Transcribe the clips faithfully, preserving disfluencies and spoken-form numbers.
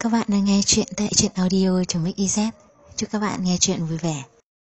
các bạn đang nghe chuyện tại truyện audio.mixyz. Chúc các bạn nghe chuyện vui vẻ.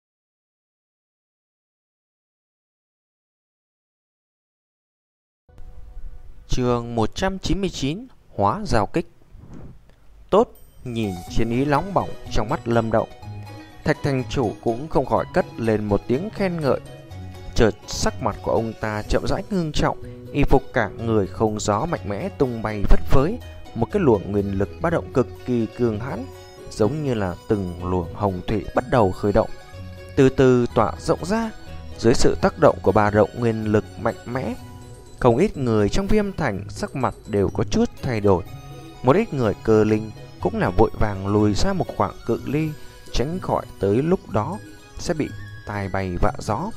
Chương một trăm chín mươi chín. Hóa giao kích. Tốt. Nhìn chiến ý nóng bỏng trong mắt Lâm Động, Thạch thành chủ cũng không khỏi cất lên một tiếng khen ngợi. Chợt sắc mặt của ông ta chậm rãi ngưng trọng, y phục cả người không gió mạnh mẽ tung bay phất phới, một cái luồng nguyên lực ba động cực kỳ cường hãn, giống như là từng luồng hồng thủy bắt đầu khởi động, từ từ tỏa rộng ra. Dưới sự tác động của ba động nguyên lực mạnh mẽ, không ít người trong Viêm Thành sắc mặt đều có chút thay đổi. Một ít người cơ linh cũng là vội vàng lùi ra một khoảng cự ly, tránh khỏi tới lúc đó sẽ bị tai bay vạ gió.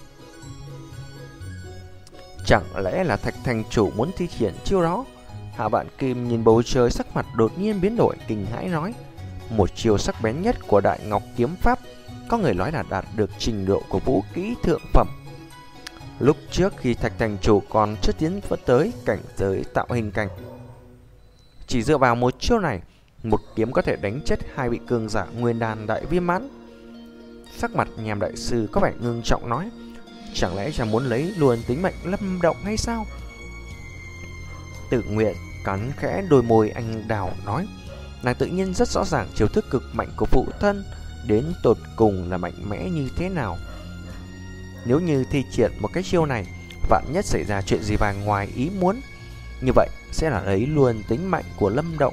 Chẳng lẽ là Thạch thành chủ muốn thi triển chiêu đó? Hạ Vạn Kim nhìn bầu trời, sắc mặt đột nhiên biến đổi, kinh hãi nói: một chiêu sắc bén nhất của Đại Ngọc kiếm pháp, có người nói là đạt được trình độ của vũ kỹ thượng phẩm. Lúc trước khi Thạch thành chủ còn chưa tiến vẫn tới cảnh giới tạo hình cảnh, chỉ dựa vào một chiêu này, một kiếm có thể đánh chết hai vị cường giả nguyên đan đại viêm mãn. Sắc mặt Nhàm đại sư có vẻ ngưng trọng nói: chẳng lẽ chàng muốn lấy luôn tính mệnh Lâm Động hay sao? Tự Nguyện cắn khẽ đôi môi anh đào nói: nàng tự nhiên rất rõ ràng chiêu thức cực mạnh của phụ thân đến tột cùng là mạnh mẽ như thế nào. Nếu như thi triển một cái chiêu này, vạn nhất xảy ra chuyện gì vàng ngoài ý muốn, như vậy sẽ là lấy luôn tính mạnh của Lâm Động.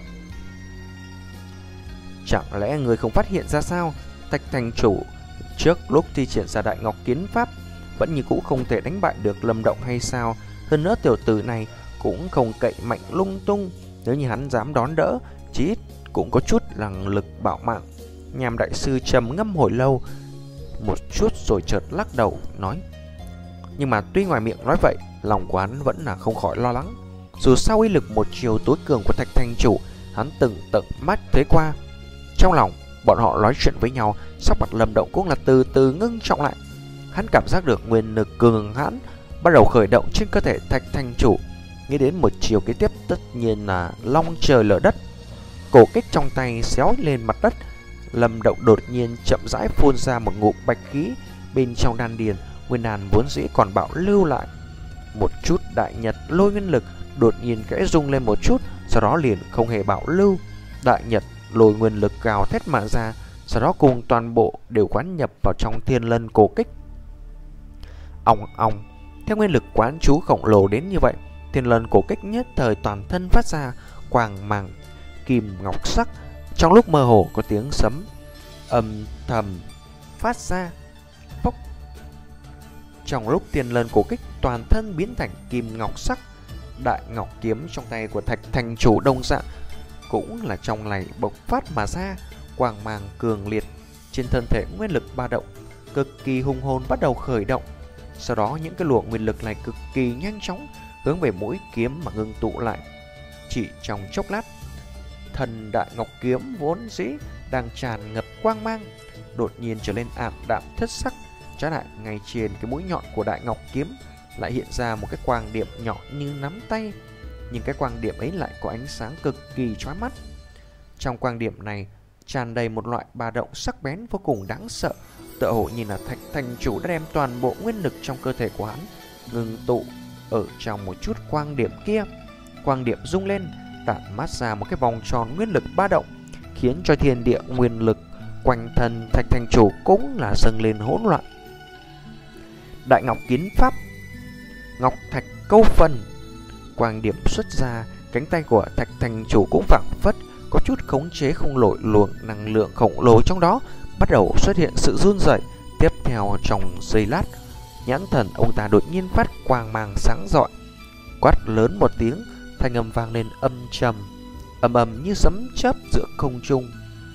Chẳng lẽ người không phát hiện ra sao? Thạch thành chủ trước lúc thi triển ra Đại Ngọc kiếm pháp vẫn như cũ không thể đánh bại được Lâm Động hay sao? Hơn nữa tiểu tử này cũng không cậy mạnh lung tung, nếu như hắn dám đón đỡ, chí ít cũng có chút năng lực bảo mạng. Nhàm đại sư trầm ngâm hồi lâu một chút rồi chợt lắc đầu nói: nhưng mà tuy ngoài miệng nói vậy, lòng của hắn vẫn là không khỏi lo lắng. Dù sao uy lực một chiều tối cường của Thạch thành chủ hắn từng tận mắt thấy qua. Trong lòng bọn họ nói chuyện với nhau, sắc mặt Lâm Động cũng là từ từ ngưng trọng lại. Hắn cảm giác được nguyên lực cường hãn bắt đầu khởi động trên cơ thể Thạch thành chủ. Nghĩ đến một chiều kế tiếp tất nhiên là long trời lở đất. Cổ kích trong tay xéo lên mặt đất, Lâm Động đột nhiên chậm rãi phun ra một ngụm bạch khí. Bên trong đan điền nguyên đan vốn dĩ còn bạo lưu lại một chút đại nhật lôi nguyên lực đột nhiên khẽ rung lên một chút, sau đó liền không hề bạo lưu. Đại nhật lôi nguyên lực gào thét mà ra, sau đó cùng toàn bộ đều quán nhập vào trong thiên lân cổ kích. Ong ong, theo nguyên lực quán chú khổng lồ đến như vậy, thiên lân cổ kích nhất thời toàn thân phát ra quang mang kim ngọc sắc. Trong lúc mơ hồ có tiếng sấm âm thầm phát ra. Phốc. Trong lúc thiên lân cổ kích toàn thân biến thành kim ngọc sắc, Đại Ngọc kiếm trong tay của Thạch thành chủ đồng dạng cũng là trong này bộc phát mà ra, quang mang cường liệt. Trên thân thể nguyên lực ba động cực kỳ hung hồn bắt đầu khởi động. Sau đó những cái luồng nguyên lực này cực kỳ nhanh chóng hướng về mũi kiếm mà ngưng tụ lại. Chỉ trong chốc lát, thần Đại Ngọc kiếm vốn dĩ đang tràn ngập quang mang đột nhiên trở nên ảm đạm thất sắc. Trái lại ngay trên cái mũi nhọn của Đại Ngọc kiếm lại hiện ra một cái quang điểm nhỏ như nắm tay, nhưng cái quang điểm ấy lại có ánh sáng cực kỳ chói mắt. Trong quang điểm này tràn đầy một loại ba động sắc bén vô cùng đáng sợ, tựa hồ như là Thạch thành chủ đã đem toàn bộ nguyên lực trong cơ thể của hắn ngưng tụ ở trong một chút quang điểm kia. Quang điểm rung lên, tản mát ra một cái vòng tròn nguyên lực ba động, khiến cho thiên địa nguyên lực quanh thân Thạch thành chủ cũng là dâng lên hỗn loạn. Đại Ngọc kiếm pháp Ngọc Thạch câu phần. Quang điểm xuất ra, cánh tay của Thạch thành chủ cũng phảng phất có chút khống chế không nổi luồng năng lượng khổng lồ trong đó, bắt đầu xuất hiện sự run rẩy. Tiếp theo trong giây lát, nhãn thần ông ta đột nhiên phát quang mang sáng rọi, quát lớn một tiếng, thanh âm vang lên âm trầm, ầm ầm như sấm chớp giữa không trung.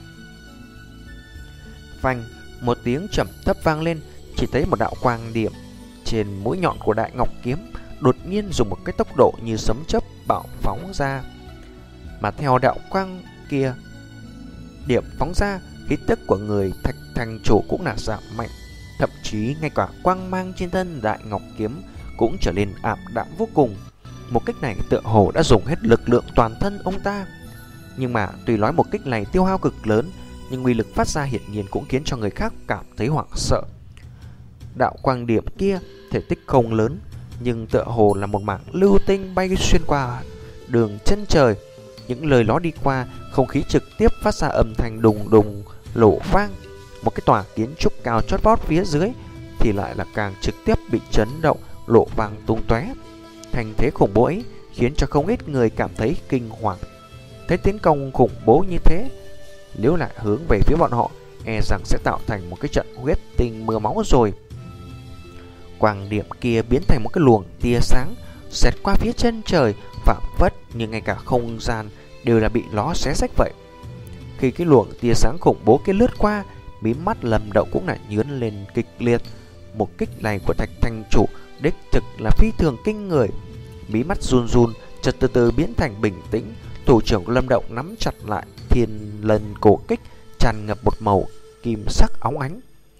Phanh, một tiếng trầm thấp vang lên, chỉ thấy một đạo quang điểm trên mũi nhọn của Đại Ngọc kiếm đột nhiên dùng một cái tốc độ như sấm chớp bạo phóng ra. Mà theo đạo quang kia điểm phóng ra, khí tức của người Thạch thành chủ cũng là giảm mạnh, thậm chí ngay cả quang mang trên thân Đại Ngọc kiếm cũng trở nên ảm đạm vô cùng. Một cách này tựa hồ đã dùng hết lực lượng toàn thân ông ta. Nhưng mà tuy nói một kích này tiêu hao cực lớn, nhưng uy lực phát ra hiển nhiên cũng khiến cho người khác cảm thấy hoảng sợ. Đạo quang điểm kia thể tích không lớn, nhưng tựa hồ là một mảng lưu tinh bay xuyên qua đường chân trời. Những lời nó đi qua, không khí trực tiếp phát ra âm thanh đùng đùng lổ vang. Một cái tòa kiến trúc cao chót vót phía dưới thì lại là càng trực tiếp bị chấn động, lộ vang tung tóe. Thành thế khủng bố ấy khiến cho không ít người cảm thấy kinh hoàng. Thế tiến công khủng bố như thế, nếu lại hướng về phía bọn họ, e rằng sẽ tạo thành một cái trận huyết tinh mưa máu rồi. Quang điểm kia biến thành một cái luồng tia sáng xẹt qua phía chân trời, phảng phất như ngay cả không gian đều là bị nó xé rách vậy. Khi cái luồng tia sáng khủng bố kia lướt qua, mí mắt Lâm Động cũng lại nhướng lên kịch liệt. Một kích này của Thạch Thành Chủ đích thực là phi thường kinh người. Mí mắt run run, chợt từ từ biến thành bình tĩnh. Thủ trưởng của Lâm Động nắm chặt lại thiên lần cổ kích, tràn ngập một màu kim sắc óng ánh.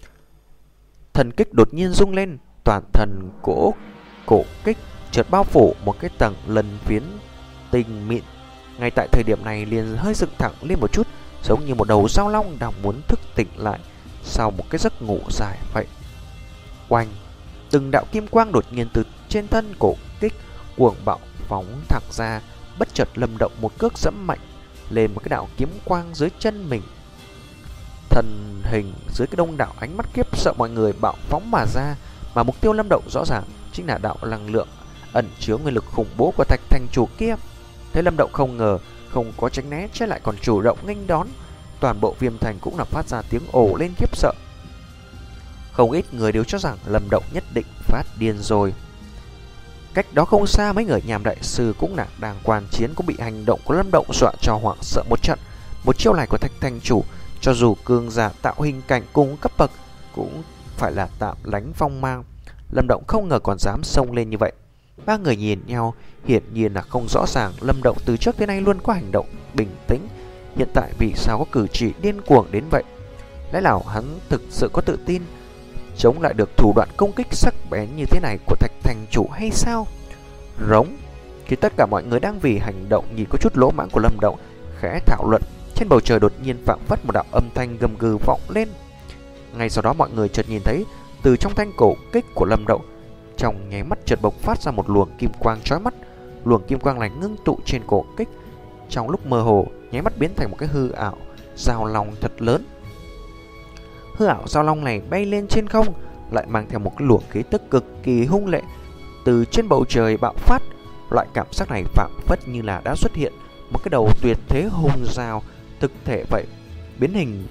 Thần kích đột nhiên rung lên, toàn thân cổ cổ kích chợt bao phủ một cái tầng lân phiến tinh mịn. Ngay tại thời điểm này liền hơi dựng thẳng lên một chút, giống như một đầu dao long đang muốn thức tỉnh lại sau một cái giấc ngủ dài vậy. Oanh, từng đạo kim quang đột nhiên từ trên thân cổ kích cuồng bạo phóng thẳng ra. Bất chợt Lâm Động một cước dẫm mạnh lên một cái đạo kiếm quang dưới chân mình. Thần hình dưới cái đông đảo ánh mắt khiếp sợ mọi người bạo phóng mà ra, mà mục tiêu Lâm Động rõ ràng chính là đạo năng lượng ẩn chứa nguyên lực khủng bố của Thạch Thành Chủ kia. Thế Lâm Động không ngờ, không có tránh né, trái lại còn chủ động nghênh đón. Toàn bộ Viêm Thành cũng là phát ra tiếng ồ lên khiếp sợ. Không ít người đều cho rằng Lâm Động nhất định phát điên rồi. Cách đó không xa, mấy người Nham đại sư cũng là đang quan chiến, cũng bị hành động của Lâm Động dọa cho hoảng sợ một trận. Một chiêu này của Thạch Thành Chủ, cho dù cường giả tạo hình cảnh cùng cấp bậc cũng phải là tạm lánh phong mang. Lâm Động không ngờ còn dám xông lên như vậy. Ba người nhìn nhau, hiển nhiên là không rõ ràng Lâm Động từ trước tới nay luôn có hành động bình tĩnh, hiện tại vì sao có cử chỉ điên cuồng đến vậy. Lẽ nào hắn thực sự có tự tin chống lại được thủ đoạn công kích sắc bén như thế này của Thạch Thành Chủ hay sao? Rống. Khi tất cả mọi người đang vì hành động nhìn có chút lỗ mãng của Lâm Động khẽ thảo luận, trên bầu trời đột nhiên phảng phất một đạo âm thanh gầm gừ vọng lên. Ngay sau đó mọi người chợt nhìn thấy từ trong thanh cổ kích của Lâm Động, trong nháy mắt chợt bộc phát ra một luồng kim quang chói mắt. Luồng kim quang này ngưng tụ trên cổ kích, trong lúc mơ hồ nháy mắt biến thành một cái hư ảo dao long thật lớn. Hư ảo dao long này bay lên trên không, lại mang theo một cái luồng khí tức cực kỳ hung lệ từ trên bầu trời bạo phát. Loại cảm giác này phảng phất như là đã xuất hiện một cái đầu tuyệt thế hung dao thực thể vậy. Biến hình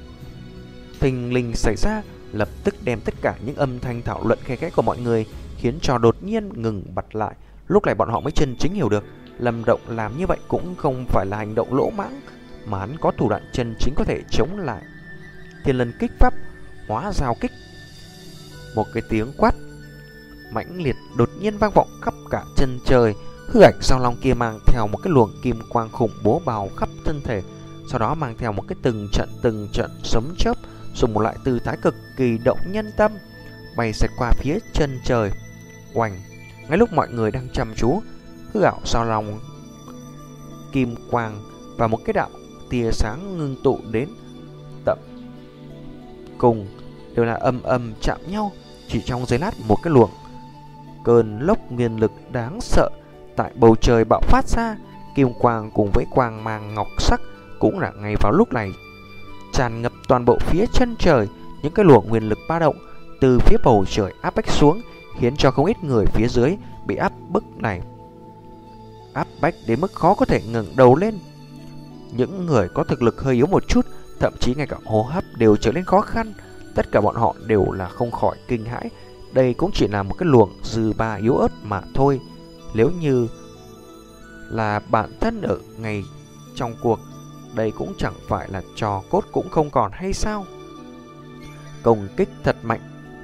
thình lình xảy ra, lập tức đem tất cả những âm thanh thảo luận khe khẽ của mọi người khiến cho đột nhiên ngừng bặt lại. Lúc này bọn họ mới chân chính hiểu được Lâm Động làm như vậy cũng không phải là hành động lỗ mãng, mà hắn có thủ đoạn chân chính có thể chống lại. Thiên lần kích pháp hóa giao kích. Một cái tiếng quát mãnh liệt đột nhiên vang vọng khắp cả chân trời. Hư ảnh giao long kia mang theo một cái luồng kim quang khủng bố bao khắp thân thể, sau đó mang theo một cái từng trận từng trận sấm chớp, dùng một loại tư thái cực kỳ động nhân tâm, bay xẹt qua phía chân trời. Oanh. Ngay lúc mọi người đang chăm chú, hư ảo giao long kim quang và một cái đạo tia sáng ngưng tụ đến tận cùng đều là âm âm chạm nhau. Chỉ trong giây lát, một cái luồng cơn lốc nguyên lực đáng sợ tại bầu trời bạo phát ra. Kim quang cùng với quang mang ngọc sắc cũng là ngay vào lúc này tràn ngập toàn bộ phía chân trời. Những cái luồng nguyên lực ba động từ phía bầu trời áp bách xuống, khiến cho không ít người phía dưới bị áp bức này áp bách đến mức khó có thể ngẩng đầu lên. Những người có thực lực hơi yếu một chút, thậm chí ngay cả hô hấp đều trở nên khó khăn. Tất cả bọn họ đều là không khỏi kinh hãi. Đây cũng chỉ là một cái luồng dư ba yếu ớt mà thôi. Nếu như là bản thân ở ngay trong cuộc, đây cũng chẳng phải là trò cốt cũng không còn hay sao? Công kích thật mạnh.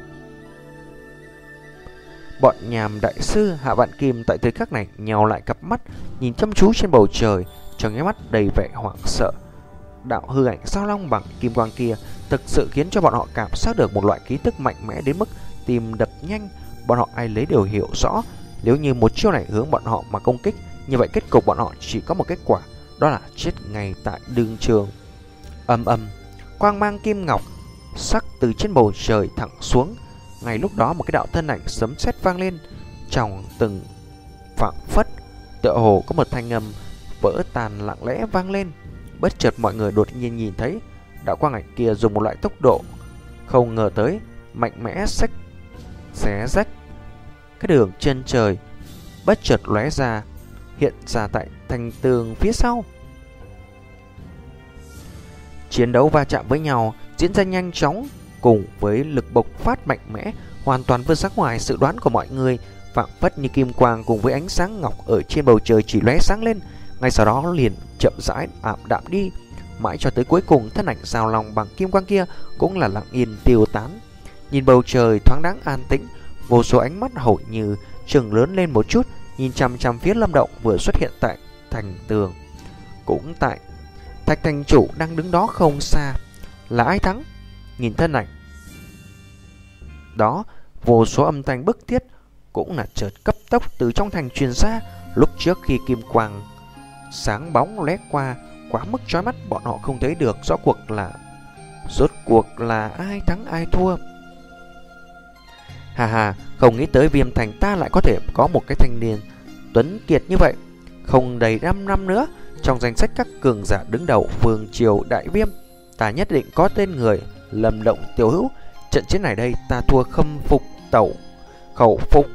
Bọn Nham đại sư, Hạ Vạn Kim tại thời khắc này nhào lại cặp mắt, nhìn chăm chú trên bầu trời, trong nháy mắt đầy vẻ hoảng sợ. Đạo hư ảnh sao long bằng kim quang kia thực sự khiến cho bọn họ cảm giác được một loại khí tức mạnh mẽ đến mức tim đập nhanh. Bọn họ ai lấy đều hiểu rõ, nếu như một chiêu này hướng bọn họ mà công kích, như vậy kết cục bọn họ chỉ có một kết quả, đó là chết ngay tại đường trường. Âm âm, quang mang kim ngọc sắc từ trên bầu trời thẳng xuống. Ngay lúc đó một cái đạo thân ảnh sấm sét vang lên, trong từng phảng phất tựa hồ có một thanh âm vỡ tan lặng lẽ vang lên. Bất chợt mọi người đột nhiên nhìn thấy đạo quang ảnh kia dùng một loại tốc độ không ngờ tới, mạnh mẽ xách xé rách cái đường chân trời, bất chợt lóe ra, hiện ra tại thành tường phía sau. Chiến đấu va chạm với nhau diễn ra nhanh chóng, cùng với lực bộc phát mạnh mẽ hoàn toàn vượt ra ngoài sự đoán của mọi người, phảng phất như kim quang cùng với ánh sáng ngọc ở trên bầu trời chỉ lóe sáng lên, ngay sau đó liền chậm rãi ảm đạm đi, mãi cho tới cuối cùng thân ảnh Giao Long bằng kim quang kia cũng là lặng yên tiêu tán. Nhìn bầu trời thoáng đáng an tĩnh, vô số ánh mắt hầu như chừng lớn lên một chút, nhìn chằm chằm phía Lâm Động vừa xuất hiện tại thành tường. Cũng tại Thạch thành chủ đang đứng đó không xa. Là ai thắng? Nhìn thân ảnh đó, vô số âm thanh bức thiết cũng là chợt cấp tốc từ trong thành truyền ra. Lúc trước khi kim quang sáng bóng lóe qua quá mức chói mắt, bọn họ không thấy được rõ cuộc là rốt cuộc là ai thắng ai thua. Hà hà, không nghĩ tới Viêm Thành ta lại có thể có một cái thanh niên tuấn kiệt như vậy. Không đầy năm năm nữa, trong danh sách các cường giả đứng đầu vương triều Đại Viêm, ta nhất định có tên người. Lâm Động tiểu hữu, trận chiến này đây ta thua khâm phục tẩu khẩu phục.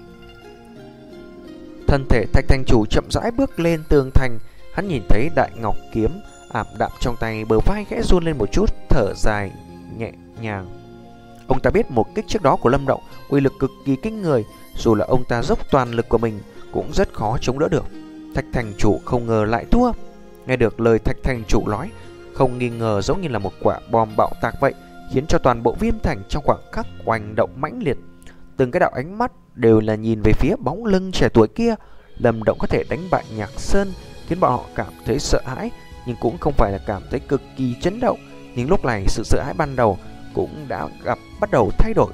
Thân thể Thạch thành chủ chậm rãi bước lên tường thành. Hắn nhìn thấy đại ngọc kiếm ảm đạm trong tay, bờ vai khẽ run lên một chút, thở dài nhẹ nhàng. Ông ta biết một kích trước đó của Lâm Động uy lực cực kỳ kinh người, dù là ông ta dốc toàn lực của mình cũng rất khó chống đỡ được. Thạch thành chủ không ngờ lại thua. Nghe được lời Thạch thành chủ nói, không nghi ngờ giống như là một quả bom bạo tạc vậy, khiến cho toàn bộ Viêm Thành trong khoảng khắc oanh động mãnh liệt. Từng cái đạo ánh mắt đều là nhìn về phía bóng lưng trẻ tuổi kia. Lâm Động có thể đánh bại Nhạc Sơn khiến bọn họ cảm thấy sợ hãi, nhưng cũng không phải là cảm thấy cực kỳ chấn động. Nhưng lúc này sự sợ hãi ban đầu cũng đã gặp bắt đầu thay đổi.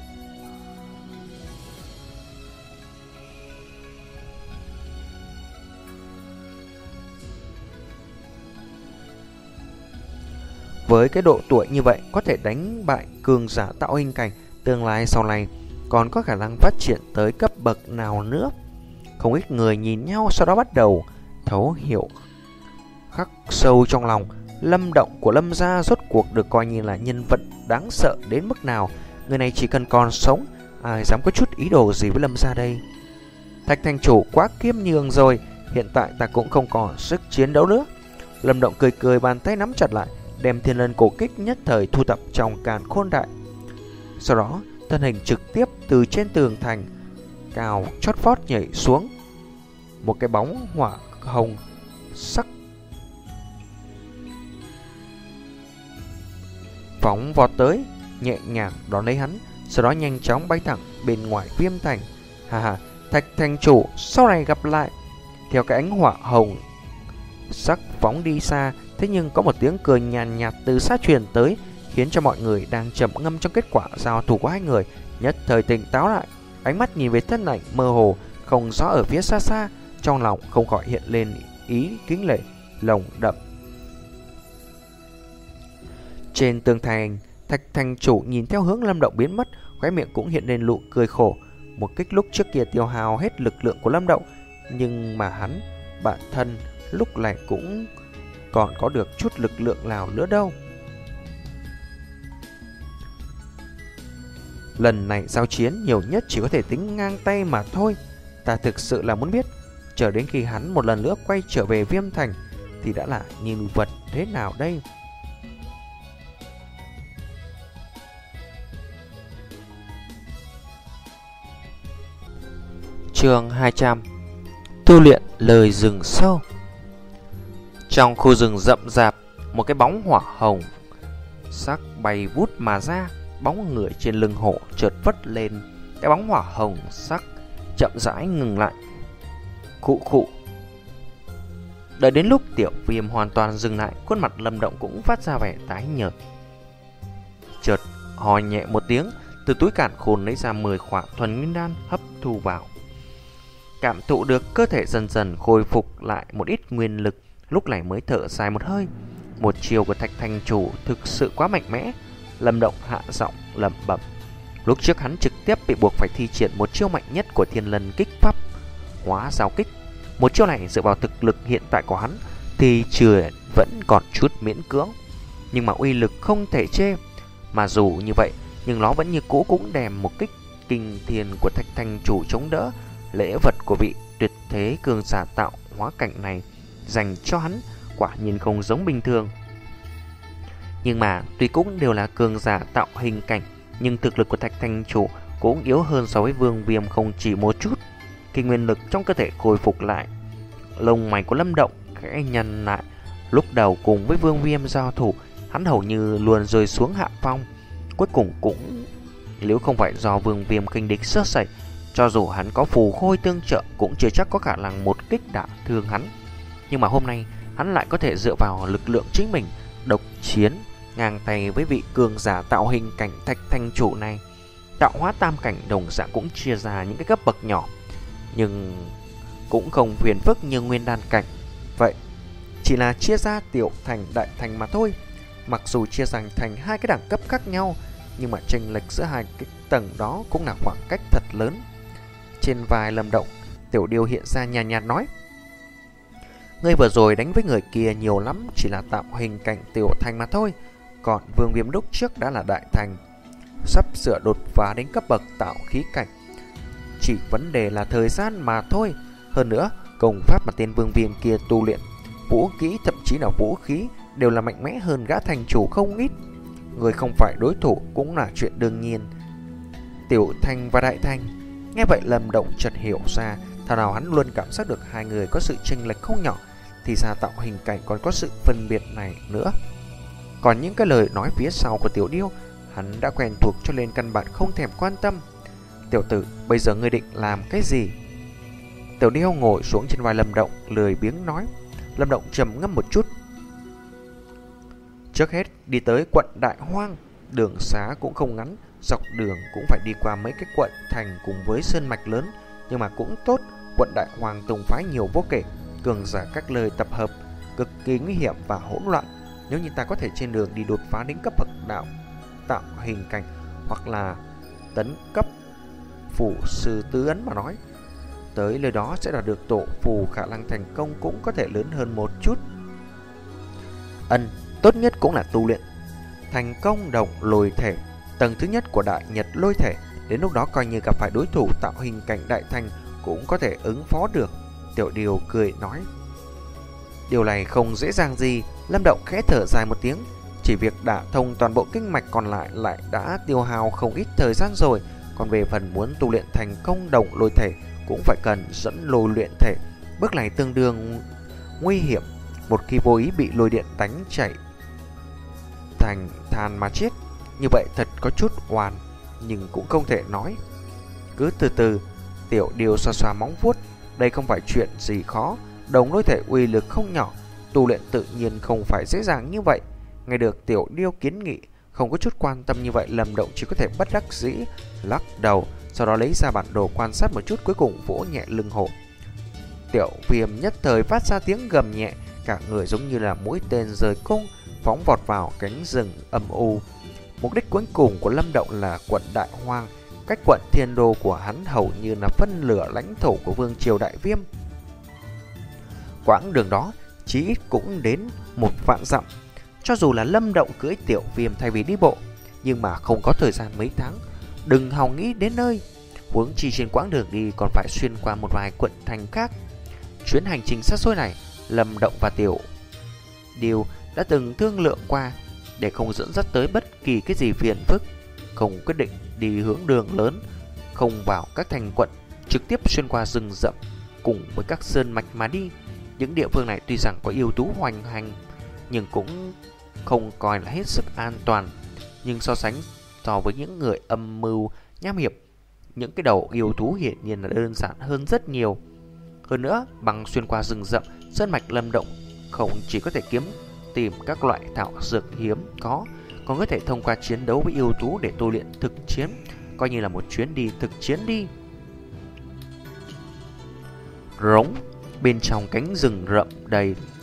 Với cái độ tuổi như vậy, có thể đánh bại cường giả tạo hình cảnh, tương lai sau này còn có khả năng phát triển tới cấp bậc nào nữa. Không ít người nhìn nhau, sau đó bắt đầu thấu hiểu khắc sâu trong lòng. Lâm Động của Lâm gia rốt cuộc được coi như là nhân vật đáng sợ đến mức nào. Người này chỉ cần còn sống, ai dám có chút ý đồ gì với Lâm gia đây. Thạch thành chủ quá kiêm nhường rồi, hiện tại ta cũng không còn sức chiến đấu nữa. Lâm Động cười cười, bàn tay nắm chặt lại, đem thiên lân cổ kích nhất thời thu tập trong càn khôn đại. Sau đó thân hình trực tiếp từ trên tường thành cao chót vót nhảy xuống. Một cái bóng hỏa hồng sắc phóng vọt tới, nhẹ nhàng đón lấy hắn, sau đó nhanh chóng bay thẳng bên ngoài Viêm Thành. Hà hà, Thạch thành chủ sau này gặp lại. Theo cái ánh hỏa hồng sắc phóng đi xa, thế nhưng có một tiếng cười nhàn nhạt từ xa truyền tới, khiến cho mọi người đang trầm ngâm trong kết quả giao thủ của hai người nhất thời tỉnh táo lại. Ánh mắt nhìn về thân ảnh mơ hồ không rõ ở phía xa xa, trong lòng không khỏi hiện lên ý kính lệ lồng đậm. Trên tường thành, Thạch thành chủ nhìn theo hướng Lâm Động biến mất, khóe miệng cũng hiện lên nụ cười khổ. Một kích lúc trước kia tiêu hao hết lực lượng của Lâm Động, nhưng mà hắn bản thân lúc này cũng còn có được chút lực lượng nào nữa đâu. Lần này giao chiến nhiều nhất chỉ có thể tính ngang tay mà thôi. Ta thực sự là muốn biết, chờ đến khi hắn một lần nữa quay trở về Viêm Thành thì đã là nhân vật thế nào đây. Chương hai trăm. Tu luyện lời rừng sâu. Trong khu rừng rậm rạp, một cái bóng hỏa hồng sắc bay vút mà ra. Bóng người trên lưng hổ chợt vất lên. Cái bóng hỏa hồng sắc chậm rãi ngừng lại. Khụ khụ. Đợi đến lúc Tiểu Viêm hoàn toàn dừng lại, khuôn mặt Lâm Động cũng phát ra vẻ tái nhợt. Chợt hò nhẹ một tiếng, từ túi càn khôn lấy ra mười khỏa thuần nguyên đan hấp thu vào. Cảm thụ được cơ thể dần dần khôi phục lại một ít nguyên lực, lúc này mới thở dài một hơi. Một chiều của Thạch Thành Chủ thực sự quá mạnh mẽ. Lâm Động hạ giọng lẩm bẩm. Lúc trước hắn trực tiếp bị buộc phải thi triển một chiêu mạnh nhất của Thiên Lân Kích Pháp, Hóa Giao Kích. Một chiêu này dựa vào thực lực hiện tại của hắn thì chưa vẫn còn chút miễn cưỡng, nhưng mà uy lực không thể chê. Mà dù như vậy, nhưng nó vẫn như cũ cũng đem một kích kinh thiên của Thạch Thành Chủ chống đỡ. Lễ vật của vị tuyệt thế cường giả tạo hóa cảnh này dành cho hắn quả nhiên không giống bình thường. Nhưng mà tuy cũng đều là cường giả tạo hình cảnh, nhưng thực lực của Thạch Thành Chủ cũng yếu hơn so với Vương Viêm không chỉ một chút. Kinh nguyên lực trong cơ thể khôi phục lại. Lông mày của Lâm Động khẽ nhăn lại. Lúc đầu cùng với Vương Viêm giao thủ, hắn hầu như luôn rơi xuống hạ phong. Cuối cùng cũng, nếu không phải do Vương Viêm khinh địch sơ sẩy, cho dù hắn có phù khôi tương trợ cũng chưa chắc có khả năng một kích đả thương hắn. Nhưng mà hôm nay hắn lại có thể dựa vào lực lượng chính mình độc chiến ngang tay với vị cường giả tạo hình cảnh Thạch Thành Chủ này. Tạo hóa tam cảnh đồng dạng cũng chia ra những cái cấp bậc nhỏ, nhưng cũng không phiền phức như nguyên đan cảnh. Vậy chỉ là chia ra tiểu thành đại thành mà thôi. Mặc dù chia thành thành hai cái đẳng cấp khác nhau, nhưng mà chênh lệch giữa hai cái tầng đó cũng là khoảng cách thật lớn. Trên vai Lâm Động, Tiểu Điêu hiện ra nhàn nhạt nói: ngươi vừa rồi đánh với người kia nhiều lắm, chỉ là tạo hình cảnh tiểu thành mà thôi. Còn Vương Viêm lúc trước đã là đại thành, sắp sửa đột phá đến cấp bậc tạo khí cảnh. Chỉ vấn đề là thời gian mà thôi. Hơn nữa, công pháp mà tên Vương Viêm kia tu luyện, vũ kỹ thậm chí là vũ khí đều là mạnh mẽ hơn gã thành chủ không ít. Người không phải đối thủ cũng là chuyện đương nhiên. Tiểu thành và đại thành. Nghe vậy Lâm Động chợt hiểu ra, thảo nào hắn luôn cảm giác được hai người có sự chênh lệch không nhỏ, thì ra tạo hình cảnh còn có sự phân biệt này nữa. Còn những cái lời nói phía sau của Tiểu Điêu, hắn đã quen thuộc cho nên căn bản không thèm quan tâm. Tiểu tử, bây giờ ngươi định làm cái gì? Tiểu Điêu ngồi xuống trên vai Lâm Động, lười biếng nói. Lâm Động trầm ngâm một chút. Trước hết đi tới quận Đại Hoang. Đường xá cũng không ngắn, dọc đường cũng phải đi qua mấy cái quận thành cùng với sơn mạch lớn, nhưng mà cũng tốt. Quận Đại Hoang tông phái nhiều vô kể, cường giả các nơi tập hợp, cực kỳ nguy hiểm và hỗn loạn. Nếu như ta có thể trên đường đi đột phá đến cấp bậc đạo tạo hình cảnh, hoặc là tấn cấp phủ sư tứ ấn mà nói, tới nơi đó sẽ đạt được tổ phù, khả năng thành công cũng có thể lớn hơn một chút. Ân, tốt nhất cũng là tu luyện thành công động lôi thể, tầng thứ nhất của đại nhật lôi thể. Đến lúc đó coi như gặp phải đối thủ tạo hình cảnh đại thành cũng có thể ứng phó được. Tiểu Điều cười nói. Điều này không dễ dàng gì. Lâm Động khẽ thở dài một tiếng. Chỉ việc đả thông toàn bộ kinh mạch còn lại lại đã tiêu hao không ít thời gian rồi. Còn về phần muốn tu luyện thành công đồng lôi thể cũng phải cần dẫn lôi luyện thể. Bước này tương đương nguy hiểm. Một khi vô ý bị lôi điện đánh chảy thành than mà chết, như vậy thật có chút oan, nhưng cũng không thể nói. Cứ từ từ. Tiểu Điều xoa xoa móng vuốt. Đây không phải chuyện gì khó. Đồng lôi thể uy lực không nhỏ, tu luyện tự nhiên không phải dễ dàng như vậy. Nghe được Tiểu Điêu kiến nghị, không có chút quan tâm như vậy, Lâm Động chỉ có thể bất đắc dĩ lắc đầu. Sau đó lấy ra bản đồ quan sát một chút, cuối cùng vỗ nhẹ lưng hổ. Tiểu Viêm nhất thời phát ra tiếng gầm nhẹ, cả người giống như là mũi tên rời cung, phóng vọt vào cánh rừng âm u. Mục đích cuối cùng của Lâm Động là quận Đại Hoang. Cách quận Thiên Đô của hắn hầu như là phân nửa lãnh thổ của Vương triều Đại Viêm. Quãng đường đó chí ít cũng đến một vạn dặm. Cho dù là Lâm Động cưỡi Tiểu Viêm thay vì đi bộ, nhưng mà không có thời gian mấy tháng, đừng hòng nghĩ đến nơi. Huống chi trên quãng đường đi còn phải xuyên qua một vài quận thành khác. Chuyến hành trình xa xôi này, Lâm Động và Tiểu Điều đã từng thương lượng qua, để không dẫn dắt tới bất kỳ cái gì phiền phức, không quyết định đi hướng đường lớn, không vào các thành quận, trực tiếp xuyên qua rừng rậm cùng với các sơn mạch mà đi. Những địa phương này tuy rằng có yêu thú hoành hành, nhưng cũng không coi là hết sức an toàn. Nhưng so sánh so với những người âm mưu nham hiểm, những cái đầu yêu thú hiển nhiên là đơn giản hơn rất nhiều. Hơn nữa, bằng xuyên qua rừng rậm, sơn mạch, Lâm Động không chỉ có thể kiếm tìm các loại thảo dược hiếm có, còn có thể thông qua chiến đấu với yêu thú để tu luyện thực chiến, coi như là một chuyến đi thực chiến đi. Rống bên trong cánh rừng rậm đầy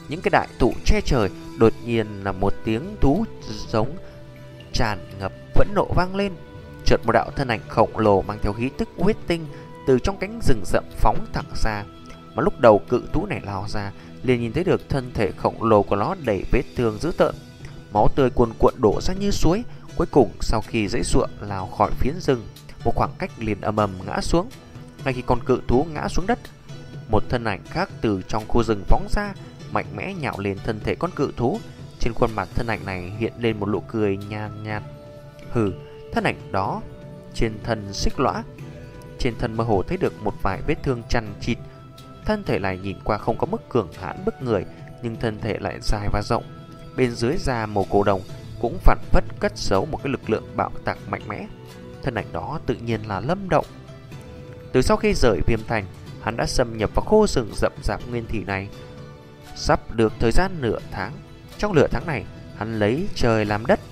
những cái đại thụ che trời. Đột nhiên là một tiếng thú giống tràn ngập phẫn nộ vang lên. Chợt một đạo thân ảnh khổng lồ mang theo khí tức huyết tinh từ trong cánh rừng rậm phóng thẳng ra. Mà lúc đầu cự thú này lao ra, liền nhìn thấy được thân thể khổng lồ của nó đầy vết thương dữ tợn, máu tươi cuồn cuộn đổ ra như suối. Cuối cùng sau khi giãy giụa lao khỏi phiến rừng, một khoảng cách liền ầm ầm ngã xuống. Ngay khi con cự thú ngã xuống đất, một thân ảnh khác từ trong khu rừng phóng ra, mạnh mẽ nhào lên thân thể con cự thú. Trên khuôn mặt thân ảnh này hiện lên một nụ cười nhàn nhạt. Hừ, thân ảnh đó trên thân xích lõa, trên thân mơ hồ thấy được một vài vết thương chằng chịt. Thân thể này nhìn qua không có mức cường hãn bức người, nhưng thân thể lại dài và rộng. Bên dưới da màu cổ đồng cũng phản phất cất giấu một cái lực lượng bạo tạc mạnh mẽ. Thân ảnh đó tự nhiên là Lâm Động. Từ sau khi rời Viêm Thành, hắn đã xâm nhập vào khu rừng rậm rạp nguyên thủy này. Sắp được thời gian nửa tháng. Trong nửa tháng này, hắn lấy trời làm đất,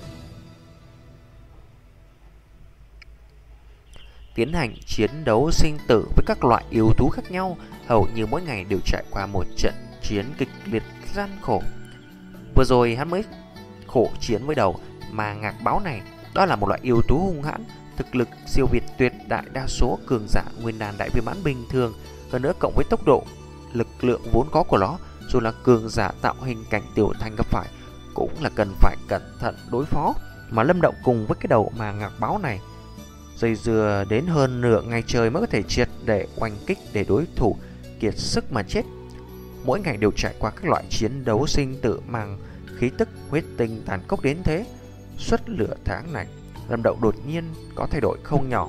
tiến hành chiến đấu sinh tử với các loại yêu thú khác nhau. Hầu như mỗi ngày đều trải qua một trận chiến kịch liệt gian khổ. Vừa rồi hắn mới khổ chiến với đầu mà ngạc báo này. Đó là một loại yêu thú hung hãn, thực lực siêu việt tuyệt đại đa số cường giả nguyên đan đại viên mãn bình thường. Hơn nữa cộng với tốc độ, lực lượng vốn có của nó, dù là cường giả tạo hình cảnh tiểu thành gặp phải cũng là cần phải cẩn thận đối phó. Mà Lâm Động cùng với cái đầu mà ngạc báo này dây dưa đến hơn nửa ngày trời mới có thể triệt để oanh kích để đối thủ kiệt sức mà chết. Mỗi ngày đều trải qua các loại chiến đấu sinh tử mang khí tức huyết tinh tàn khốc đến thế. Suốt nửa tháng này, Lâm Động đột nhiên có thay đổi không nhỏ.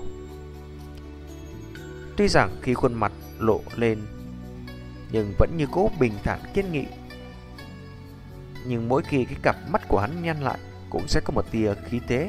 Tuy rằng khi khuôn mặt lộ lên nhưng vẫn như cũ bình thản kiên nghị, nhưng mỗi khi cái cặp mắt của hắn nhăn lại cũng sẽ có một tia khí thế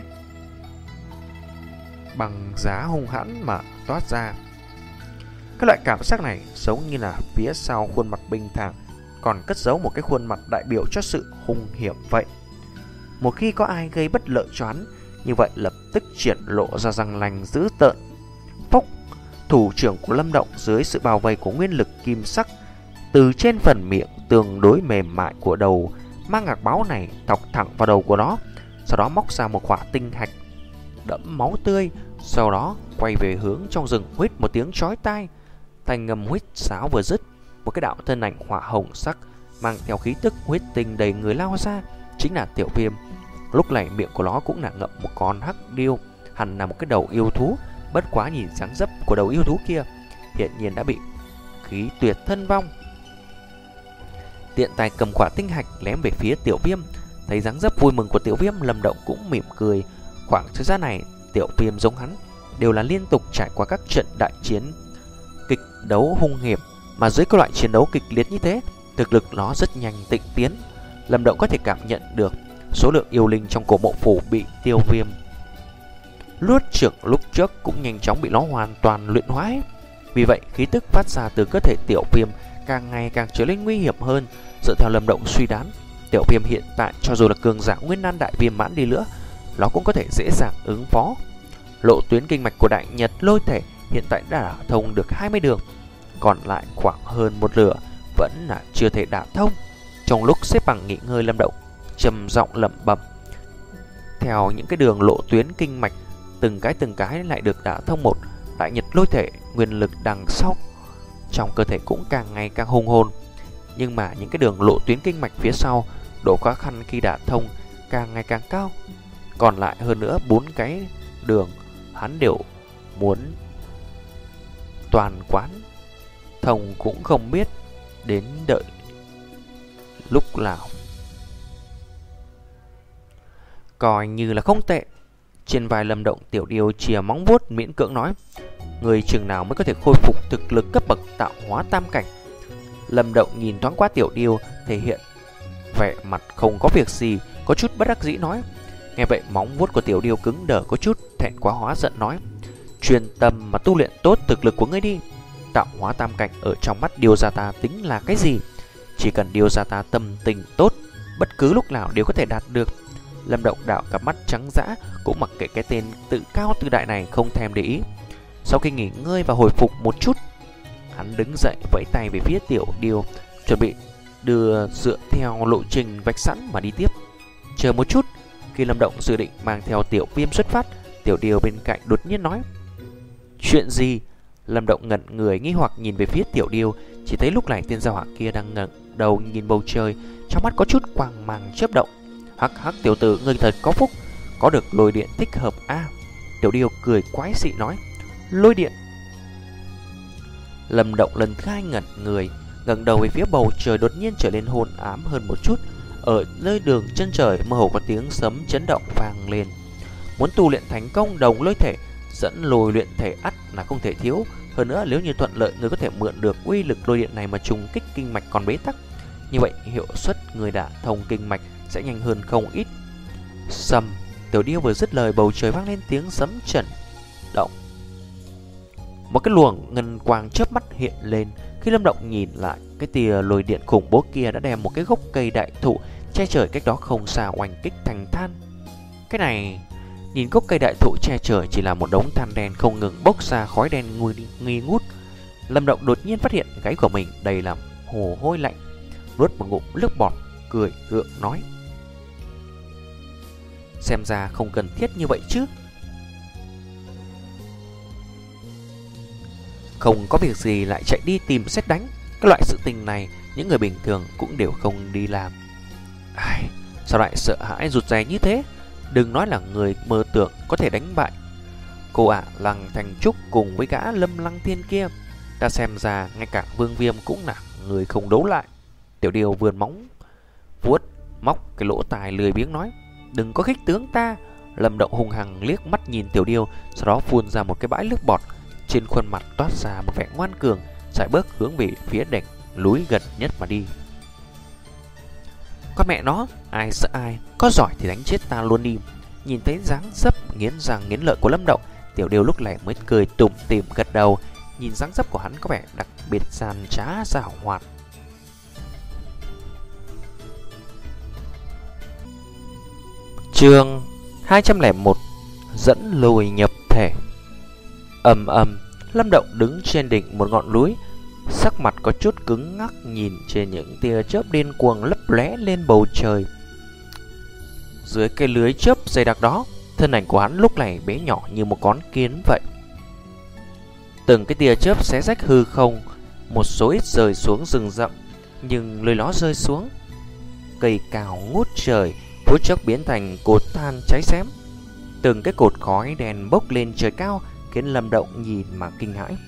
bằng giá hung hãn mà toát ra. Cái loại cảm giác này giống như là phía sau khuôn mặt bình thản còn cất giấu một cái khuôn mặt đại biểu cho sự hung hiểm vậy. Một khi có ai gây bất lợi cho hắn, như vậy lập tức triển lộ ra răng nanh dữ tợn. Phốc, thủ trưởng của Lâm Động dưới sự bao vây của nguyên lực kim sắc, từ trên phần miệng tương đối mềm mại của đầu mang ngạc báo này thọc thẳng vào đầu của nó, sau đó móc ra một quả tinh hạch đẫm máu tươi, sau đó quay về hướng trong rừng huýt một tiếng chói tai. Thanh ngầm huýt sáo vừa dứt, một cái đạo thân ảnh hỏa hồng sắc mang theo khí tức huyết tinh đầy người lao ra, chính là Tiểu Viêm. Lúc này miệng của nó cũng là ngậm một con hắc điêu, hẳn là một cái đầu yêu thú, bất quá nhìn dáng dấp của đầu yêu thú kia hiện nhiên đã bị khí tuyệt thân vong. Tiện tay cầm quả tinh hạch ném về phía Tiểu Viêm. Thấy dáng dấp vui mừng của Tiểu Viêm, Lâm Động cũng mỉm cười. Khoảng thời gian này, Tiểu Viêm giống hắn đều là liên tục trải qua các trận đại chiến kịch đấu hung hiểm, mà dưới các loại chiến đấu kịch liệt như thế, thực lực nó rất nhanh tịnh tiến. Lâm Động có thể cảm nhận được số lượng yêu linh trong cổ mộ phủ bị Tiêu Viêm luốt trưởng lúc trước cũng nhanh chóng bị nó hoàn toàn luyện hóa hết. Vì vậy, khí tức phát ra từ cơ thể Tiểu Viêm càng ngày càng trở nên nguy hiểm hơn. Dựa theo Lâm Động suy đoán, Tiểu Viêm hiện tại cho dù là cường giả nguyên đan đại viêm mãn đi nữa, nó cũng có thể dễ dàng ứng phó. Lộ tuyến kinh mạch của Đại Nhật Lôi Thể hiện tại đã thông được hai mươi đường, còn lại khoảng hơn một nửa vẫn là chưa thể đả thông. Trong lúc xếp bằng nghỉ ngơi, Lâm Động trầm giọng lẩm bẩm. Theo những cái đường lộ tuyến kinh mạch từng cái từng cái lại được đả thông một, Đại Nhật Lôi Thể nguyên lực đằng sau trong cơ thể cũng càng ngày càng hùng hồn. Nhưng mà những cái đường lộ tuyến kinh mạch phía sau, độ khó khăn khi đả thông càng ngày càng cao. Còn lại hơn nữa bốn cái đường hắn đều muốn toàn quán thông cũng không biết đến đợi lúc nào. Coi như là không tệ. Trên vai Lâm Động, Tiểu Điêu chìa móng vuốt miễn cưỡng nói: người chừng nào mới có thể khôi phục thực lực cấp bậc tạo hóa tam cảnh? Lâm Động nhìn thoáng qua Tiểu Điêu, thể hiện vẻ mặt không có việc gì, có chút bất đắc dĩ nói. Nghe vậy móng vuốt của Tiểu Điêu cứng đờ có chút thẹn quá hóa giận nói: chuyên tâm mà tu luyện tốt thực lực của ngươi đi. Tạo hóa tam cảnh ở trong mắt Điêu gia ta tính là cái gì? Chỉ cần Điêu gia ta tâm tình tốt, bất cứ lúc nào đều có thể đạt được. Lâm Động đạo cặp mắt trắng dã, cũng mặc kệ cái tên tự cao tự đại này, không thèm để ý. Sau khi nghỉ ngơi và hồi phục một chút, hắn đứng dậy vẫy tay về phía Tiểu Điêu, chuẩn bị đưa dựa theo lộ trình vạch sẵn mà đi tiếp. Chờ một chút, khi Lâm Động dự định mang theo Tiểu Viêm xuất phát, Tiểu Điều bên cạnh đột nhiên nói: chuyện gì? Lâm Động ngẩn người nghi hoặc nhìn về phía Tiểu Điều, chỉ thấy lúc này tên gia hỏa kia đang ngẩng đầu nhìn bầu trời, trong mắt có chút quang mang chớp động. Hắc hắc, tiểu tử ngươi thật có phúc, có được lôi điện thích hợp a. À, Tiểu Điều cười quái dị nói: lôi điện. Lâm Động lần thứ hai ngẩn người, ngẩng đầu về phía bầu trời, đột nhiên trở nên hôn ám hơn một chút. Ở nơi đường chân trời mơ hồ có tiếng sấm chấn động vang lên. Muốn tu luyện thành công đồng lôi thể, dẫn lôi luyện thể ắt là không thể thiếu. Hơn nữa nếu như thuận lợi, người có thể mượn được uy lực lôi điện này mà trùng kích kinh mạch còn bế tắc. Như vậy hiệu suất người đã thông kinh mạch sẽ nhanh hơn không ít. Sầm, Tiểu Điêu vừa dứt lời, bầu trời vang lên tiếng sấm chấn động. Một cái luồng ngân quang chớp mắt hiện lên. Khi Lâm Động nhìn lại, cái tia lôi điện khủng bố kia đã đem một cái gốc cây đại thụ che trời cách đó không xa oanh kích thành than. Cái này, nhìn gốc cây đại thụ che trời chỉ là một đống than đen không ngừng bốc ra khói đen nghi ngút. Lâm Động đột nhiên phát hiện gáy của mình đầy là mồ hôi lạnh, nuốt một ngụm nước bọt, cười gượng nói: xem ra không cần thiết như vậy chứ. Không có việc gì lại chạy đi tìm sét đánh. Cái loại sự tình này những người bình thường cũng đều không đi làm. Ai, sao lại sợ hãi rụt rè như thế? Đừng nói là người mơ tưởng có thể đánh bại cô ả à, Lăng Thành Trúc cùng với gã Lâm Lăng Thiên kia. Ta xem ra ngay cả Vương Viêm cũng là người không đấu lại. Tiểu Điều vươn móng vuốt móc cái lỗ tai lười biếng nói: đừng có khích tướng ta. Lâm Động hung hăng liếc mắt nhìn Tiểu Điêu, sau đó phun ra một cái bãi nước bọt. Trên khuôn mặt toát ra một vẻ ngoan cường, sải bước hướng về phía đỉnh núi gần nhất mà đi. Con mẹ nó, ai sợ ai, có giỏi thì đánh chết ta luôn đi. Nhìn thấy dáng dấp nghiến răng nghiến lợi của Lâm Động, Tiểu Điêu lúc này mới cười tủm tỉm gật đầu. Nhìn dáng dấp của hắn có vẻ đặc biệt gian trá giảo hoạt. Chương hai trăm lẻ một: dẫn lùi nhập thể. Ầm ầm, Lâm Động đứng trên đỉnh một ngọn núi, sắc mặt có chút cứng ngắc nhìn trên những tia chớp điên cuồng lấp lóe lên bầu trời. Dưới cái lưới chớp dày đặc đó, thân ảnh của hắn lúc này bé nhỏ như một con kiến vậy. Từng cái tia chớp xé rách hư không, một số ít rơi xuống rừng rậm, nhưng lưới nó rơi xuống cây cao ngút trời, phút chốc biến thành cột than cháy xém. Từng cái cột khói đèn bốc lên trời cao, khiến Lâm Động nhìn mà kinh hãi.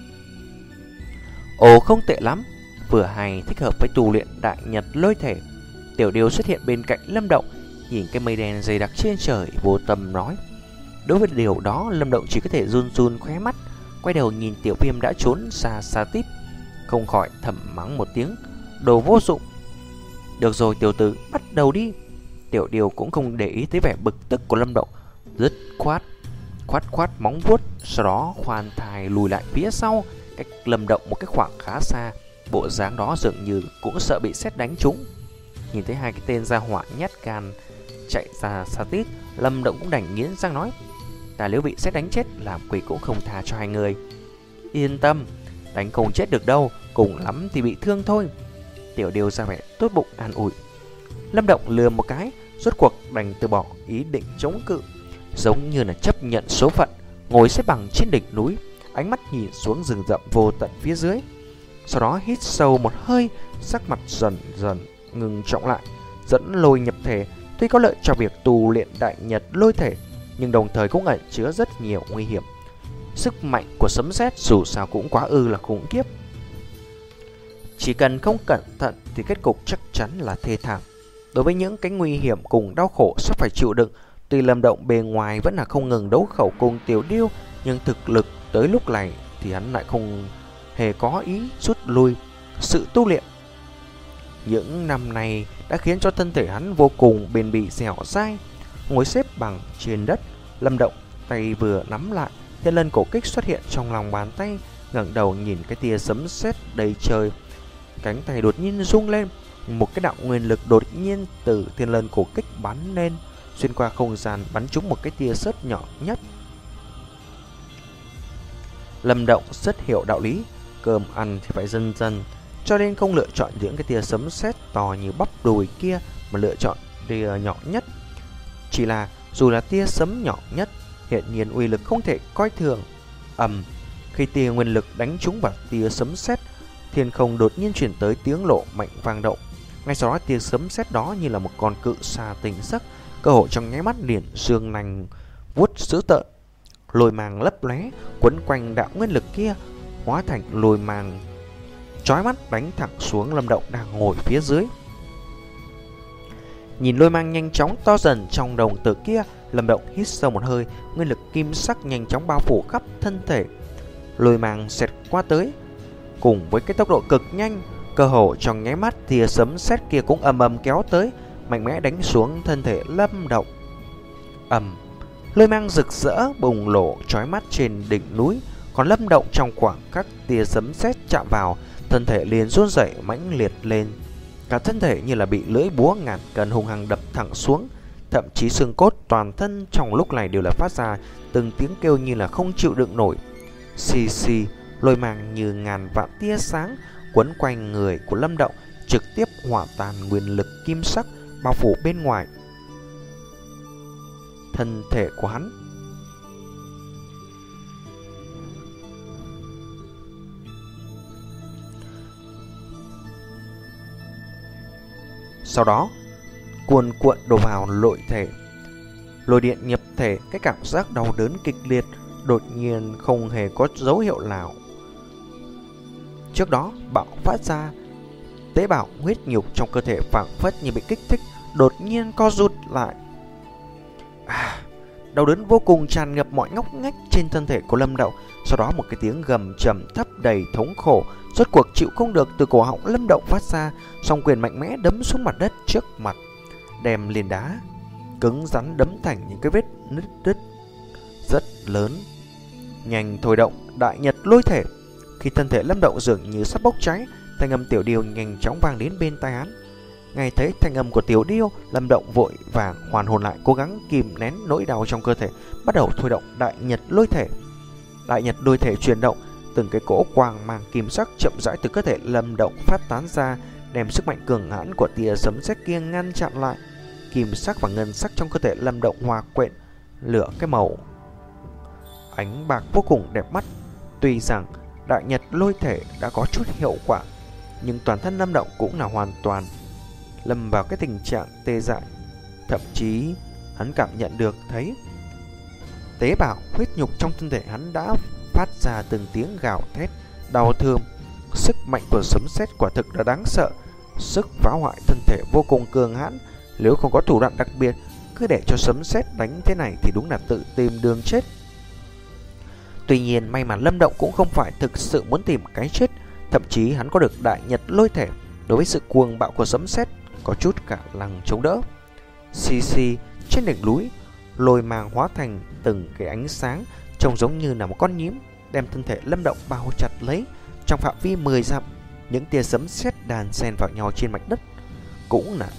Ồ, không tệ lắm, vừa hay thích hợp với tu luyện đại nhật lôi thể. Tiểu Điêu xuất hiện bên cạnh Lâm Động, nhìn cái mây đen dày đặc trên trời, vô tâm nói. Đối với điều đó, Lâm Động chỉ có thể run run khóe mắt, quay đầu nhìn Tiểu Viêm đã trốn xa xa tít, không khỏi thầm mắng một tiếng: đồ vô dụng. Được rồi tiểu tử, bắt đầu đi. Tiểu Điêu cũng không để ý tới vẻ bực tức của Lâm Động, dứt khoát khoát khoát móng vuốt, sau đó khoan thai lùi lại phía sau, cách Lâm Động một cái khoảng khá xa. Bộ dáng đó dường như cũng sợ bị sét đánh trúng. Nhìn thấy hai cái tên gia hỏa nhát gan chạy ra xa tít, Lâm Động cũng đành nghiến răng nói: ta nếu bị sét đánh chết, làm quỷ cũng không tha cho hai người. Yên tâm, đánh không chết được đâu, cùng lắm thì bị thương thôi. Tiểu Điêu ra vẻ tốt bụng an ủi. Lâm Động lừa một cái, rốt cuộc đành từ bỏ ý định chống cự, giống như là chấp nhận số phận, ngồi xếp bằng trên đỉnh núi, ánh mắt nhìn xuống rừng rậm vô tận phía dưới. Sau đó hít sâu một hơi, sắc mặt dần dần ngừng trọng lại. Dẫn lôi nhập thể tuy có lợi cho việc tu luyện đại nhật lôi thể, nhưng đồng thời cũng ẩn chứa rất nhiều nguy hiểm. Sức mạnh của sấm sét dù sao cũng quá ư là khủng khiếp. Chỉ cần không cẩn thận thì kết cục chắc chắn là thê thảm. Đối với những cái nguy hiểm cùng đau khổ sắp phải chịu đựng, tuy Lâm Động bề ngoài vẫn là không ngừng đấu khẩu cùng Tiểu Điêu, nhưng thực lực tới lúc này thì hắn lại không hề có ý rút lui. Sự tu luyện những năm này đã khiến cho thân thể hắn vô cùng bền bỉ dẻo dai. Ngồi xếp bằng trên đất, Lâm Động tay vừa nắm lại, thiên lân cổ kích xuất hiện trong lòng bàn tay, ngẩng đầu nhìn cái tia sấm sét đầy trời. Cánh tay đột nhiên rung lên, một cái đạo nguyên lực đột nhiên từ thiên lân cổ kích bắn lên, xuyên qua không gian bắn trúng một cái tia sét nhỏ nhất. Lâm Động rất hiểu đạo lý, cơm ăn thì phải dần dần, cho nên không lựa chọn những cái tia sấm sét to như bắp đùi kia, mà lựa chọn tia nhỏ nhất. Chỉ là dù là tia sấm nhỏ nhất, hiện nhiên uy lực không thể coi thường. Ầm, khi tia nguyên lực đánh trúng vào tia sấm sét, thiên không đột nhiên chuyển tới tiếng nổ mạnh vang động. Ngay sau đó tia sấm sét đó như là một con cự xà tỉnh giấc, cơ hội trong nháy mắt liền dương nanh vuốt dữ tợn, lôi mang lấp lóe quấn quanh đạo nguyên lực kia, hóa thành lôi mang chói mắt đánh thẳng xuống Lâm Động đang ngồi phía dưới. Nhìn lôi mang nhanh chóng to dần trong đồng tử kia, Lâm Động hít sâu một hơi, nguyên lực kim sắc nhanh chóng bao phủ khắp thân thể. Lôi mang xẹt qua tới, cùng với cái tốc độ cực nhanh, cơ hồ trong nháy mắt tia sấm sét kia cũng ầm ầm kéo tới, mạnh mẽ đánh xuống thân thể Lâm Động. Ầm, lôi mang rực rỡ bùng nổ chói mắt trên đỉnh núi, còn Lâm Động trong khoảng khắc tia sấm sét chạm vào, thân thể liền run rẩy mãnh liệt lên. Cả thân thể như là bị lưỡi búa ngàn cân hung hăng đập thẳng xuống, thậm chí xương cốt toàn thân trong lúc này đều là phát ra từng tiếng kêu như là không chịu đựng nổi. Xì xì, lôi mang như ngàn vạn tia sáng quấn quanh người của Lâm Động, trực tiếp hòa tan nguyên lực kim sắc bao phủ bên ngoài thân thể của hắn. Sau đó cuồn cuộn đổ vào nội thể, lôi điện nhập thể. Cái cảm giác đau đớn kịch liệt đột nhiên không hề có dấu hiệu nào trước đó bạo phát ra. Tế bào huyết nhục trong cơ thể phảng phất như bị kích thích, đột nhiên co rụt lại. À, đau đớn vô cùng tràn ngập mọi ngóc ngách trên thân thể của Lâm Động. Sau đó một cái tiếng gầm trầm thấp đầy thống khổ rốt cuộc chịu không được từ cổ họng Lâm Động phát ra, song quyền mạnh mẽ đấm xuống mặt đất trước mặt, đem liền đá cứng rắn đấm thành những cái vết nứt đứt rất lớn. Nhanh thôi động đại nhật lôi thể. Khi thân thể Lâm Động dường như sắp bốc cháy, thanh âm Tiểu Điêu nhanh chóng vang đến bên tai hắn. Nghe thấy thanh âm của Tiểu Điêu, Lâm Động vội vàng hoàn hồn lại, cố gắng kìm nén nỗi đau trong cơ thể, bắt đầu thôi động đại nhật lôi thể. Đại nhật lôi thể chuyển động, từng cái cỗ quang mang kim sắc chậm rãi từ cơ thể Lâm Động phát tán ra, đem sức mạnh cường hãn của tia sấm sét kia ngăn chặn lại. Kim sắc và ngân sắc trong cơ thể Lâm Động hòa quyện lửa cái màu ánh bạc vô cùng đẹp mắt. Tuy rằng đại nhật lôi thể đã có chút hiệu quả, nhưng toàn thân Lâm Động cũng là hoàn toàn lâm vào cái tình trạng tê dại. Thậm chí hắn cảm nhận được thấy tế bào huyết nhục trong thân thể hắn đã phát ra từng tiếng gào thét đau thương. Sức mạnh của sấm sét quả thực là đáng sợ, sức phá hoại thân thể vô cùng cường hãn. Nếu không có thủ đoạn đặc biệt, cứ để cho sấm sét đánh thế này thì đúng là tự tìm đường chết. Tuy nhiên may mà Lâm Động cũng không phải thực sự muốn tìm cái chết, thậm chí hắn có được đại nhật lôi thể, đối với sự cuồng bạo của sấm sét có chút cả năng chống đỡ. Xì xì, trên đỉnh núi, lôi mang hóa thành từng cái ánh sáng trông giống như là một con nhím, đem thân thể Lâm Động bao chặt lấy. Trong phạm vi mười dặm, những tia sấm sét đàn xen vào nhau trên mặt đất, cũng là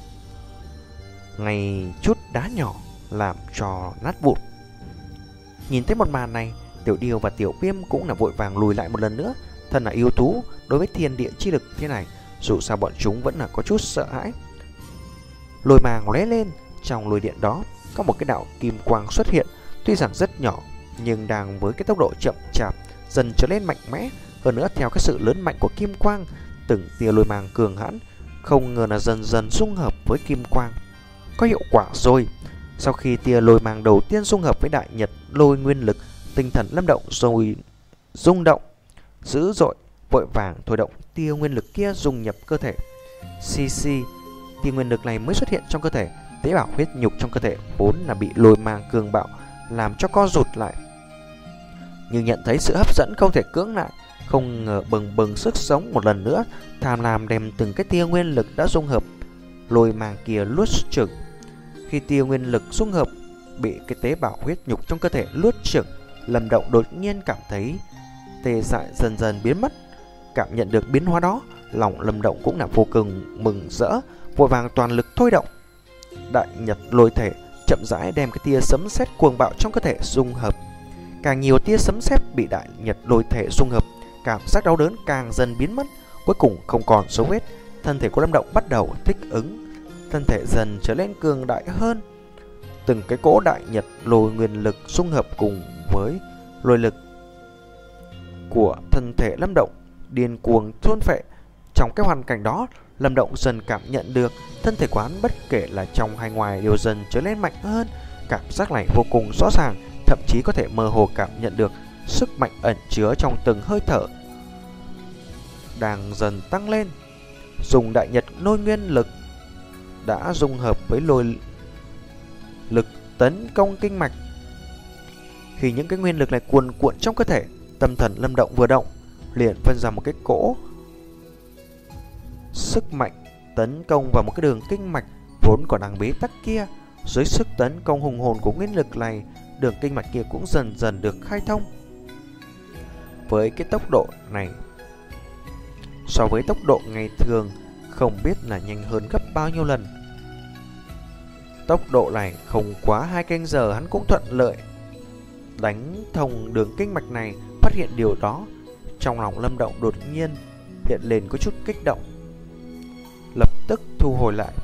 ngay chút đá nhỏ làm cho nát vụn. Nhìn thấy một màn này, Tiểu Điêu và Tiểu Viêm cũng là vội vàng lùi lại một lần nữa. Thân là yêu thú, đối với thiên địa chi lực thế này, dù sao bọn chúng vẫn là có chút sợ hãi. Lôi màng lóe lên, trong lôi điện đó có một cái đạo kim quang xuất hiện, tuy rằng rất nhỏ nhưng đang với cái tốc độ chậm chạp dần trở nên mạnh mẽ. Hơn nữa theo cái sự lớn mạnh của kim quang, từng tia lôi màng cường hãn không ngờ là dần dần dung hợp với kim quang. Có hiệu quả rồi. Sau khi tia lôi màng đầu tiên dung hợp với đại nhật lôi nguyên lực, tinh thần Lâm Động rồi rung động dữ dội, vội vàng thôi động tia nguyên lực kia dung nhập cơ thể. Xì xì, tia nguyên lực này mới xuất hiện trong cơ thể. Tế bào huyết nhục trong cơ thể vốn là bị lôi màng cường bạo làm cho co rụt lại, nhưng nhận thấy sự hấp dẫn không thể cưỡng lại, không ngờ bừng bừng sức sống một lần nữa, tham lam đem từng cái tia nguyên lực đã dung hợp lôi màng kia luốt chửng. Khi tia nguyên lực dung hợp bị cái tế bào huyết nhục trong cơ thể luốt chửng, Lâm Động đột nhiên cảm thấy tê dại dần dần biến mất. Cảm nhận được biến hóa đó, lòng Lâm Động cũng là vô cùng mừng rỡ, vội vàng toàn lực thôi động đại nhật lôi thể, chậm rãi đem cái tia sấm sét cuồng bạo trong cơ thể dung hợp. Càng nhiều tia sấm sét bị đại nhật lôi thể dung hợp, cảm giác đau đớn càng dần biến mất. cuối cùng không còn dấu vết. Thân thể của Lâm Động bắt đầu thích ứng, thân thể dần trở nên cường đại hơn. Từng cái cỗ đại nhật lôi nguyên lực dung hợp cùng với lôi lực của thân thể Lâm Động điên cuồng thôn phệ. Trong cái hoàn cảnh đó, Lâm Động dần cảm nhận được thân thể quán bất kể là trong hay ngoài đều dần trở nên mạnh hơn. Cảm giác này vô cùng rõ ràng, thậm chí có thể mơ hồ cảm nhận được sức mạnh ẩn chứa trong từng hơi thở đang dần tăng lên. Dùng đại nhật lôi nguyên lực đã dung hợp với lôi lực tấn công kinh mạch. Khi những cái nguyên lực này cuồn cuộn trong cơ thể, tâm thần Lâm Động vừa động, liền phân ra một cái cỗ sức mạnh tấn công vào một cái đường kinh mạch vốn còn đang bế tắc kia. Dưới sức tấn công hùng hồn của nguyên lực này, đường kinh mạch kia cũng dần dần được khai thông. Với cái tốc độ này, so với tốc độ ngày thường, không biết là nhanh hơn gấp bao nhiêu lần. Tốc độ này không quá hai canh giờ hắn cũng thuận lợi đánh thông đường kinh mạch này. Phát hiện điều đó, trong lòng Lâm Động đột nhiên hiện lên có chút kích động, lập tức thu hồi lại.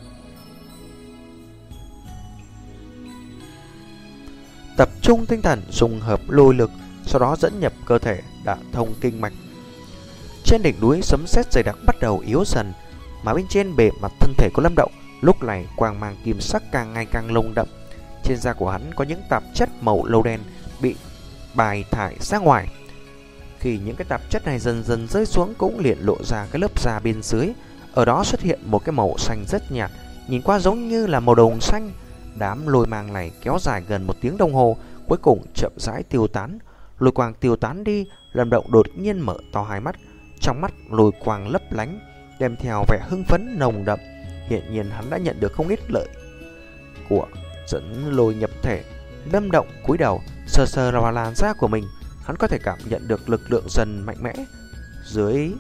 Tập trung tinh thần dùng hợp lôi lực, sau đó dẫn nhập cơ thể đả thông kinh mạch. Trên đỉnh núi sấm sét dày đặc bắt đầu yếu dần, mà bên trên bề mặt thân thể của Lâm Động lúc này quang mang kim sắc càng ngày càng lồng đậm. Trên da của hắn có những tạp chất màu nâu đen bị bài thải ra ngoài. Khi những cái tạp chất này dần dần rơi xuống, cũng liền lộ ra cái lớp da bên dưới. Ở đó xuất hiện một cái màu xanh rất nhạt, nhìn qua giống như là màu đồng xanh. Đám lôi mang này kéo dài gần một tiếng đồng hồ, cuối cùng chậm rãi tiêu tán. Lôi quang tiêu tán đi, Lâm Động đột nhiên mở to hai mắt. Trong mắt lôi quang lấp lánh, đem theo vẻ hưng phấn nồng đậm. Hiện nhiên hắn đã nhận được không ít lợi của dẫn lôi nhập thể. Lâm Động cúi đầu sờ sờ vào làn da của mình, hắn có thể cảm nhận được lực lượng dần mạnh mẽ dưới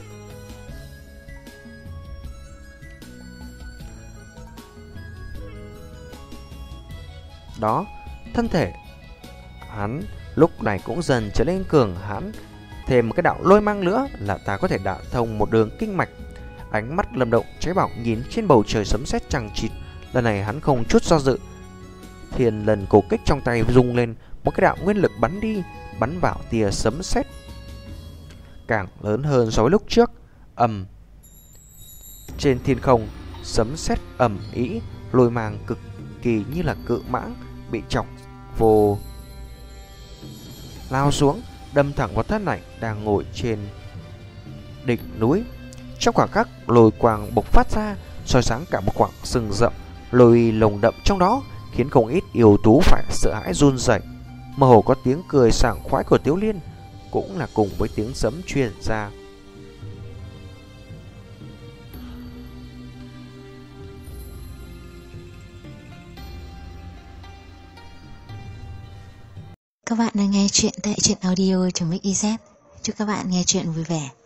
đó. Thân thể hắn lúc này cũng dần trở nên cường hãn. Thêm một cái đạo lôi mang nữa là ta có thể đả thông một đường kinh mạch. Ánh mắt Lâm Động cháy bỏng nhìn trên bầu trời sấm sét chằng chịt. Lần này hắn không chút do dự, thiên lần cổ kích trong tay rung lên, một cái đạo nguyên lực bắn đi, bắn vào tia sấm sét càng lớn hơn so với lúc trước. Ầm, trên thiên không sấm sét ầm ĩ, lôi mang cực kỳ như là cự mãng bị chọc vô lao xuống, đâm thẳng vào thân ảnh đang ngồi trên đỉnh núi. Trong khoảng khắc, lôi quang bộc phát ra, soi sáng cả một khoảng rừng rậm, lôi lồng đậm trong đó khiến không ít yêu tú phải sợ hãi run rẩy. Mơ hồ có tiếng cười sảng khoái của Tiếu Liên, cũng là cùng với tiếng sấm truyền ra. Các bạn đang nghe chuyện tại truyện audio.mixyz. Chúc các bạn nghe chuyện vui vẻ.